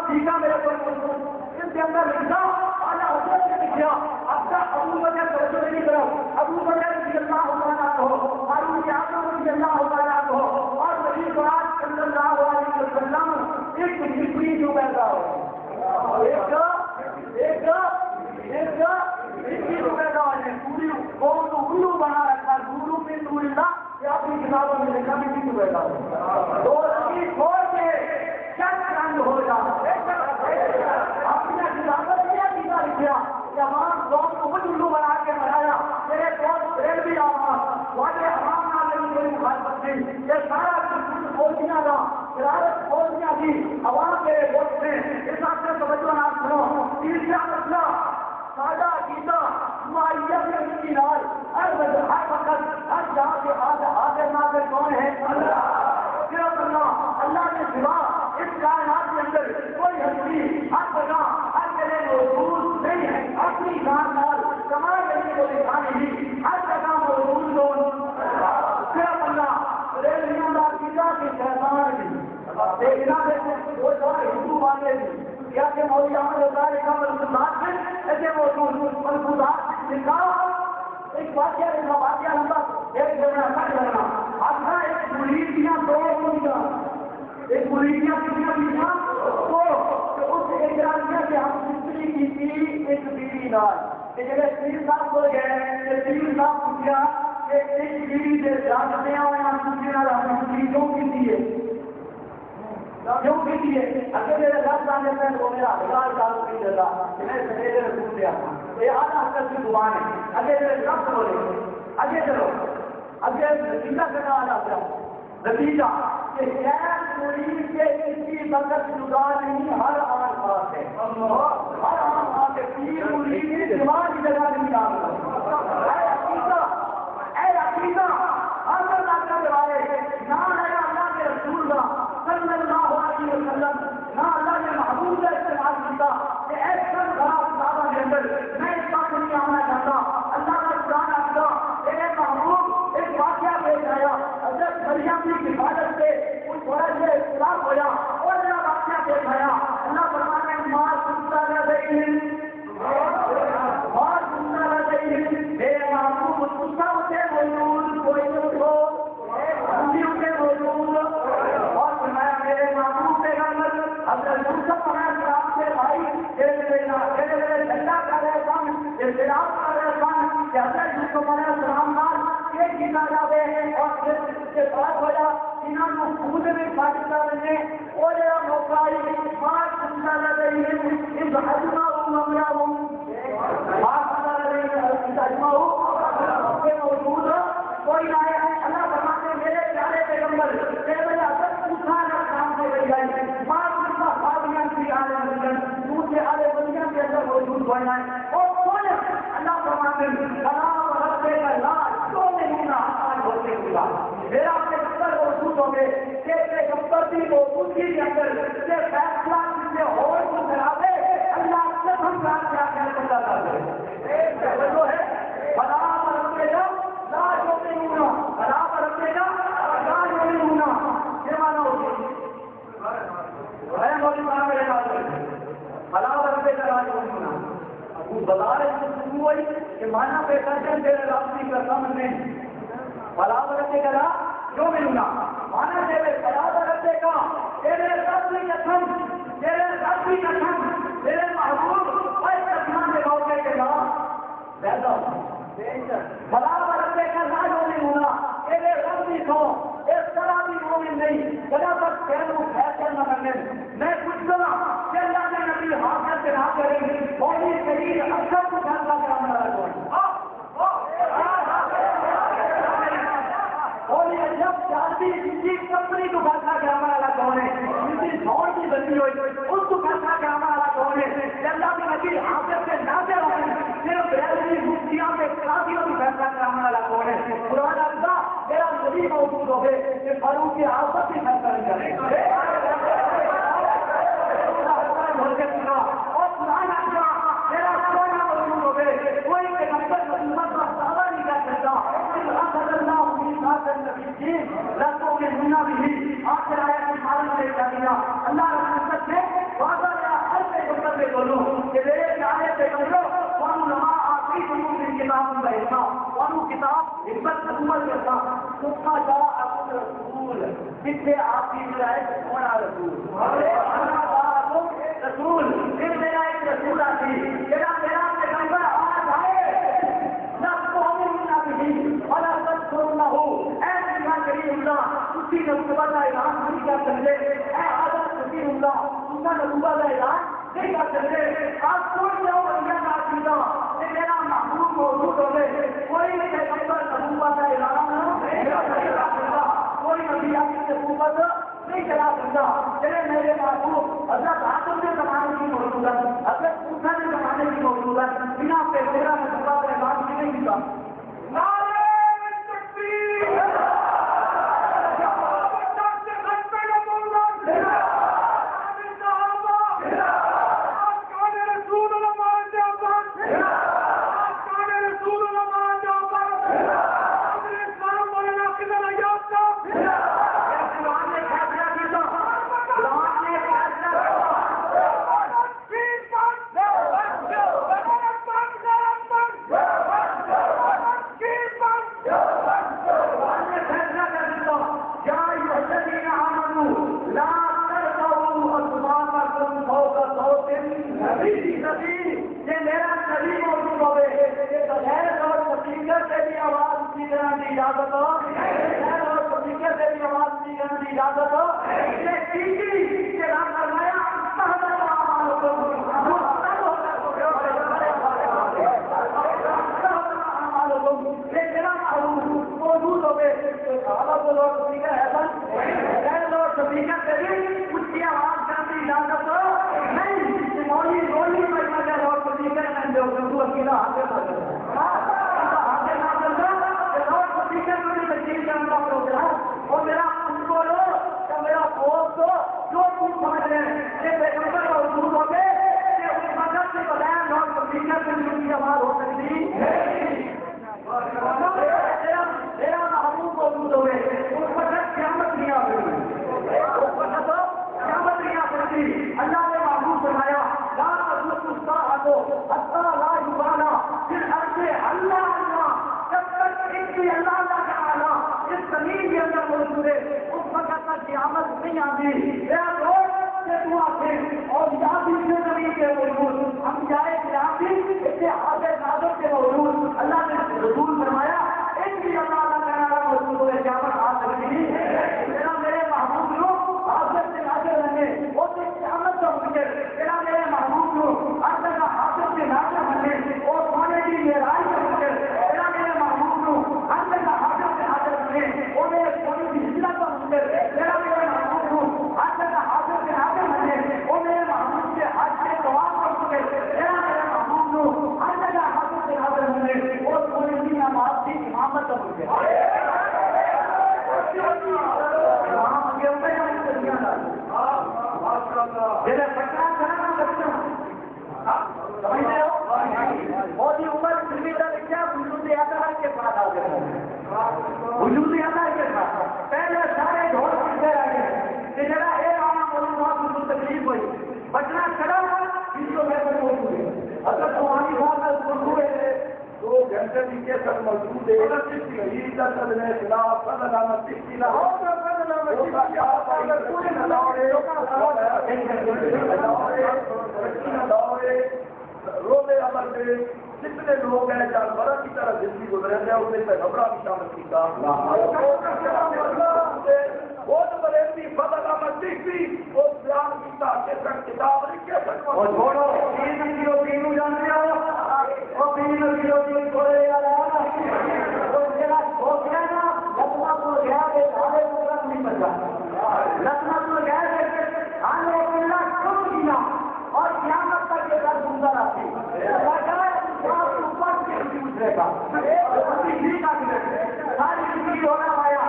ٹھیک ہے میرے کو اس کے اندر لکھا اعلیٰ حضرت نے لکھا اب تک ابو بکر توجہ نہیں کرو ابو بکر رضی اللہ تعالیٰ عنہ فاروق اعظم رضی اللہ تعالیٰ عنہ اور نبی پاک صلی اللہ علیہ وسلم ایک جسمی جو پیدا ہو ایک پیدا ہے پوری قوم کو گرو بنا رکھا گرو پہ نور اللہ یہ اپنی کتابوں میں لکھا بھی کسی پیدا ہو تو رسی چھوڑ کے چند رنگ ہو جا اپنے خلافت کیا چیزا لکھا تمام قوم کو خود الو بنا کے بنایا میرے قوم بریل بھی آما والے حرام نہ لگی کوئی مخالفت نہیں یہ سارا کچھ بولتیاں تھا شرارت بولتیاں تھی عوام کے ووٹ میں اس آپ سے توجہ نہ سنو تیسرا مسئلہ سادہ عقیدہ معیت میں کی نال ہر وقت ہر جہاں کے حاضر ناظر کون ہے صرف اللہ کے سوا اس کائنات کے اندر کوئی ہستی ہر جگہ ہر جگہ موجود نہیں ہے اپنی جان نال کمائے کرنے کو دکھا نہیں ہر جگہ موجود لوگ صرف اللہ ریلیوں کا عقیدہ کے شیطان بھی دیکھنا دیکھتے وہ جو ہندو والے بھی کیا کہ مولوی احمد الطاہر کا ملفوظات میں ایسے موجود ملفوظات لکھا ایک واقعہ لکھا واقعہ لمبا ایک جگہ کر لینا اپنا ایک مریدیاں دو ہوگا ایک مریدیاں کتنا دینا تو اس اجرائیہ سے ہم سلسلی کی تھی ایک بیوی نال کہ جب پیر صاحب ہو گئے کہ پیر صاحب پوچھا کہ ایک بیوی سے جانتے ہیں اور ہم سلسلی نال ہم مریدوں کی دیے کیوں کی دیے اگر میرے لفظ آنے سے وہ میرا ہزار سال کی جگہ میں سمیرے میں پوچھ لیا تھا یہ آدھا حقل کی زبان ہے اگر میرے لفظ بولے آگے چلو اگر نتیجہ کرنا آنا تھا نتیجہ کہ غیر مرید کے کسی وقت جدا نہیں ہر آن بات ہے ہر آن بات ہے پیر مرید کی دماغ کی جگہ نہیں آتا اے عقیدہ ہر اللہ کے بارے نہ ہے اللہ کے رسول کا صلی اللہ علیہ وسلم نہ اللہ نے محبوب کا استعمال کیا کہ ایسا خراب زیادہ کے اندر میں اس بات نہیں آنا چاہتا اللہ کا قرآن آتا میرے محبوب ایک واقعہ پیش آیا حضرت مریم کی حفاظت سے کچھ تھوڑا سا اختلاف ہوا اور میرا واقعہ پیش آیا اللہ فرمانے میں ماں سنتا رہ گئی ماں سنتا رہ گئی میرے محبوب غصہ ہوتے موجود کوئی ہو کے موجود اور فرمایا میرے محبوب پیغمبر حضرت یوسف علیہ السلام سے بھائی میرے جھنڈا کا رہسان اختلاف کا رہسان کہ حضرت یوسف علیہ السلام نال یہ جیتا جاوے اور پھر اس کے بعد ہوا انہوں نے خود میں فاطمہ رہنے اور یہ موقع بات سننا رہی ہے اس حجمہ معاملہ بات سننا رہی ہے اس حجمہ کے موجود کوئی نہ ہے اللہ فرماتے میرے پیارے پیغمبر میرے حضرت پوچھا نہ کام سے گئی جائے ماں کا فاطمہ کی آلے بندن دوسرے آلے بندن کے اندر موجود ہوئے ہیں اور کون اللہ فرماتے سلام رکھتے کا لاج تو نہیں آسان ہوتے ہوگا میرا پیغمبر موجود ہو گئے کہ پیغمبر کی موجودگی کے اندر یہ فیصلہ جس سے اور کو کراوے اللہ سے ہم کام کیا کہنے کو چاہتا ہے جو ہے سلام رکھتے گا لاج ہوتے ہونا برابر رکھے گا لاج ہوتے ہونا یہ مانا ہوتی ہے مولی مانا میرے بات برابر رکھے گا لاج ہوتے ہونا وہ بازار شروع ہوئی کہ مانا پہ کرتے تیرے راستی کا سمجھ نہیں برابر رکھے گا جو ملنا مانا تیرے برابر رکھے گا تیرے راستی کا سم تیرے راستی کا سم تیرے محبوب ایسے سمان کے موقع کے بعد پیدا برابر رکھے کا لاج نہیں ہونا تیرے رب بھی کھو اس طرح بھی مومن نہیں جگہ پر کہنوں فیصل نہ کرنے میں کچھ کرا کہ اللہ نے نبی حاصل سے نہ کریں گے بولی شریر اکثر کو فیصلہ کرانا رہا بولی جب جاتی کسی کمپنی کو فیصلہ کرانا رہا کون ہے کسی سور کی بندی ہوئی اس کو فیصلہ کرانا رہا کون ہے کہ اللہ کے نبی حاصل سے نہ کریں صرف ریاضی مفتیاں کے قاضیوں کی فیصلہ کرانا والا کون ہے قرآن اللہ میرا نبی موجود ہو گئے کہ فاروق کی آفت کی فیصلہ نہیں کرے اور قرآن اللہ میرا سونا موجود ہو گئے کوئی کہ نمبر امت کا دعویٰ نہیں کر سکتا اللہ نبی رسوں کے دنیا بھی آخر آیا کہ مالک نے کیا دیا اللہ رسول نے وعدہ بولوں کہ میرے پیارے پیغمبروں وانو لما آتی تمہوں کی کتاب بہتا وانو کتاب حکمت حکومت کرتا سکھا جا اپن رسول جس سے آپ کی ملائے ہونا رسول پھر میرا ایک رسول آتی میرا پیغمبر آج آئے نہ اور سب چھوڑنا ہو ایسے کریم اللہ اسی نبوت کا اعلان نہیں کر سکتے اے آزاد کسی اللہ ان کا نبوت کا اعلان نہیں کر سکتے آپ چھوڑ جاؤ بندہ کا عقیدہ کہ میرا محبوب موجود ہو گئے کوئی پیغمبر نبوت کا اعلان نہیں کر سکتا کوئی نبی کی نبوت نہیں چلا سکتا چلے میرے محبوب حضرت آدم کے زمانے کی موجود ہے حضرت موسیٰ کے زمانے کی موجود ہے بنا پیغمبر نبوت کا اعلان نہیں کیا جتنے لوگ ہیں جانوروں کی طرح زندگی گزرے ہیں انہیں پیغمبر بھی شامل کیا بہت بڑے فضل احمد دیکھی وہ بیان کیتا کہ کتاب لکھے اور چھوڑو 3 کلو تینوں جانتے ہو اور 3 کلو تین چھوڑے تو میرا سوچ ہے نا لکھنا تو گیا کہ سارے پروگرام نہیں بچا لکھنا تو گیا کہ آنے اللہ کم کیا اور قیامت تک یہ در گزر آتی دوسرے کا ساری زندگی ہونا آیا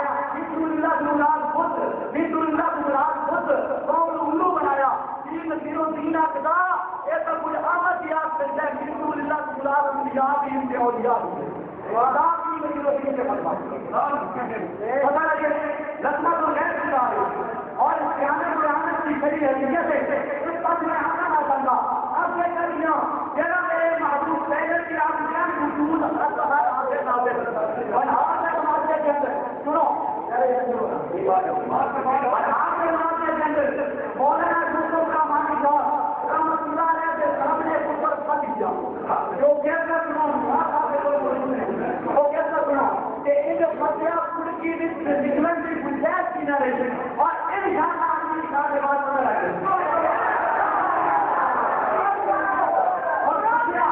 الو بنایا 3 کلو دینا کدا یہ تو کچھ آمد یاد کرتا ہے بالکل اللہ گلاب یاد ہی سے اور یاد پتا لگے لکھنا تو غیر اور اس قیامت کی کھڑی ہے جیسے اس پاس میں آنا نہ بنتا اب یہ اور انشاءاللہ آدمی کا بات پتہ لگے اور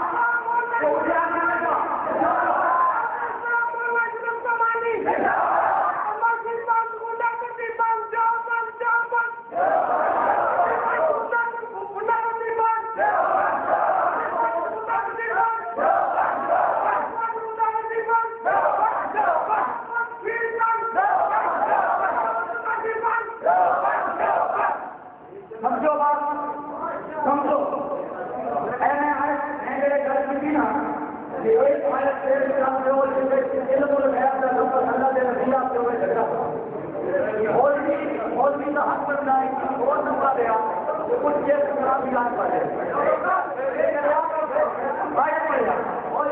سمجھو بات سمجھو ایسے میرے گھر کی بھی نا ایک حالت اللہ دے رسول آپ کے ہوئے جھگڑا اور بھی کا حق بن جائے اور نمبر دیا کچھ چیز خراب بھی آج پڑے اور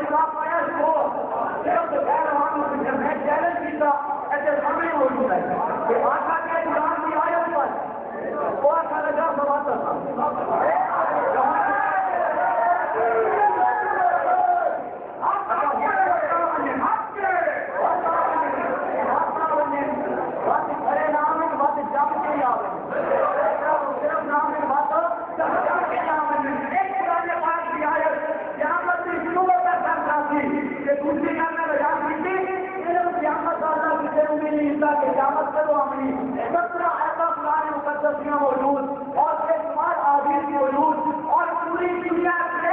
میں چیلنج کیا ایسے سامنے موجود ہے کہ آقا کے قرآن کی آیت پر اور کا لگا سماتا تھا موجود اور بے شمار آدمی موجود اور پوری دنیا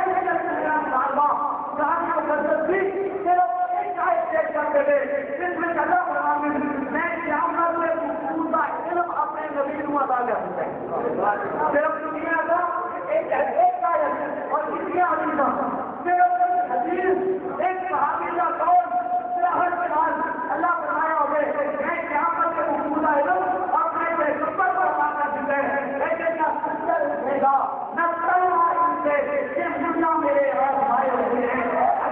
مقدس بھی صرف ایک آیت چیک کرتے تھے جس میں اللہ فرماتے ہیں میں قیامت میں پورا علم اپنے نبی کو عطا کر سکتا ہے صرف دنیا کا ایک آیت اور کتنی آدمی کا صرف حدیث ایک صحابی کا قول ہر سال اللہ فرمایا ہوئے میں قیامت میں پورا علم اپنے پیغمبر کو عطا کر سکتا ہے لیکن نہ سندر اٹھے گا نہ تلوار ان سے یہ دنیا میرے آئے ہوئے ہیں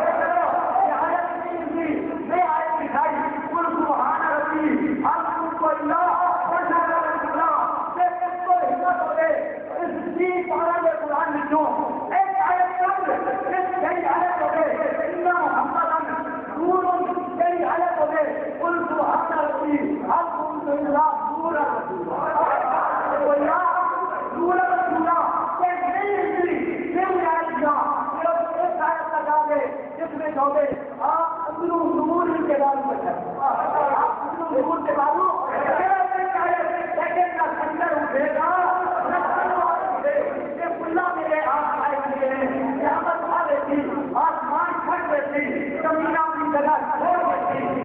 آپ اندروں نور کے بارے میں آپ اندروں نور کے بارے لیکن نہ سندر اٹھے گا